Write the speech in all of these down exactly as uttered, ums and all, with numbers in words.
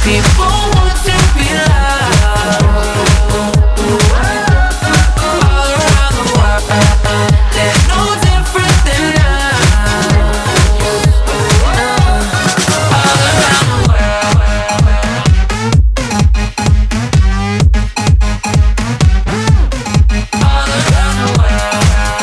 People want to be loved all around the world. They're no different than us. All around the world. All around the world.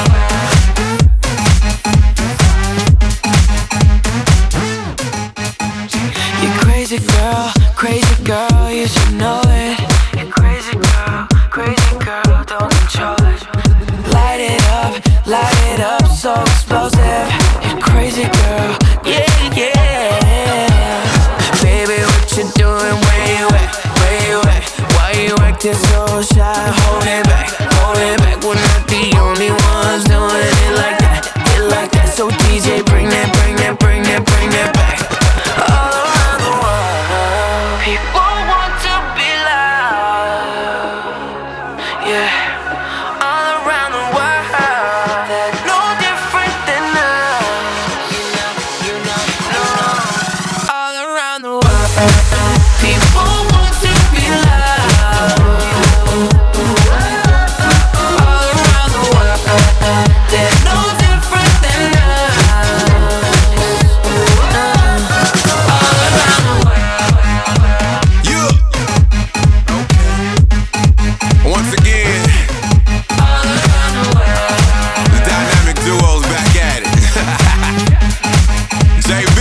You're crazy girl, crazy girl, you should know it. You're crazy girl, crazy girl, don't control it. Light it up, light it up, so explosive. You're crazy girl, yeah, yeah. Baby, what you doing, where you at, where you at? Why you acting so shy, hold it back, hold it back. We're not the only ones doing it like that, it like that. So D J, bring that, bring that, bring that, bring that back. All around the world, people want to be loved, yeah. All around the world, they're no different than us. You know, you know, you know. All around the world, people want to be loved. All around the world, they're no different than us. All around the world. Yeah. Okay. Once again, All around the world. the dynamic duo's back at it. J B,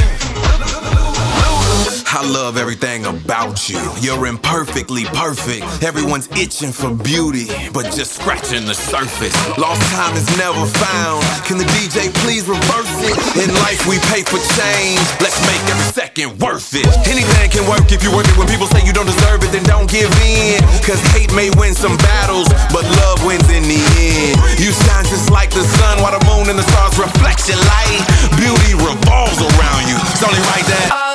I love everything about you. You're imperfectly perfect. Everyone's itching for beauty, but just scratching the surface. Lost time is never found. Can the D J please reverse it? In life we pay for change. Let's make every second worth it. Anything can work if you work it. When people say you don't deserve it, then don't give in. Cause hate may win some battles, but love wins in the end. You shine just like the sun, while the moon and the stars reflect your light. Beauty revolves around you. It's only right that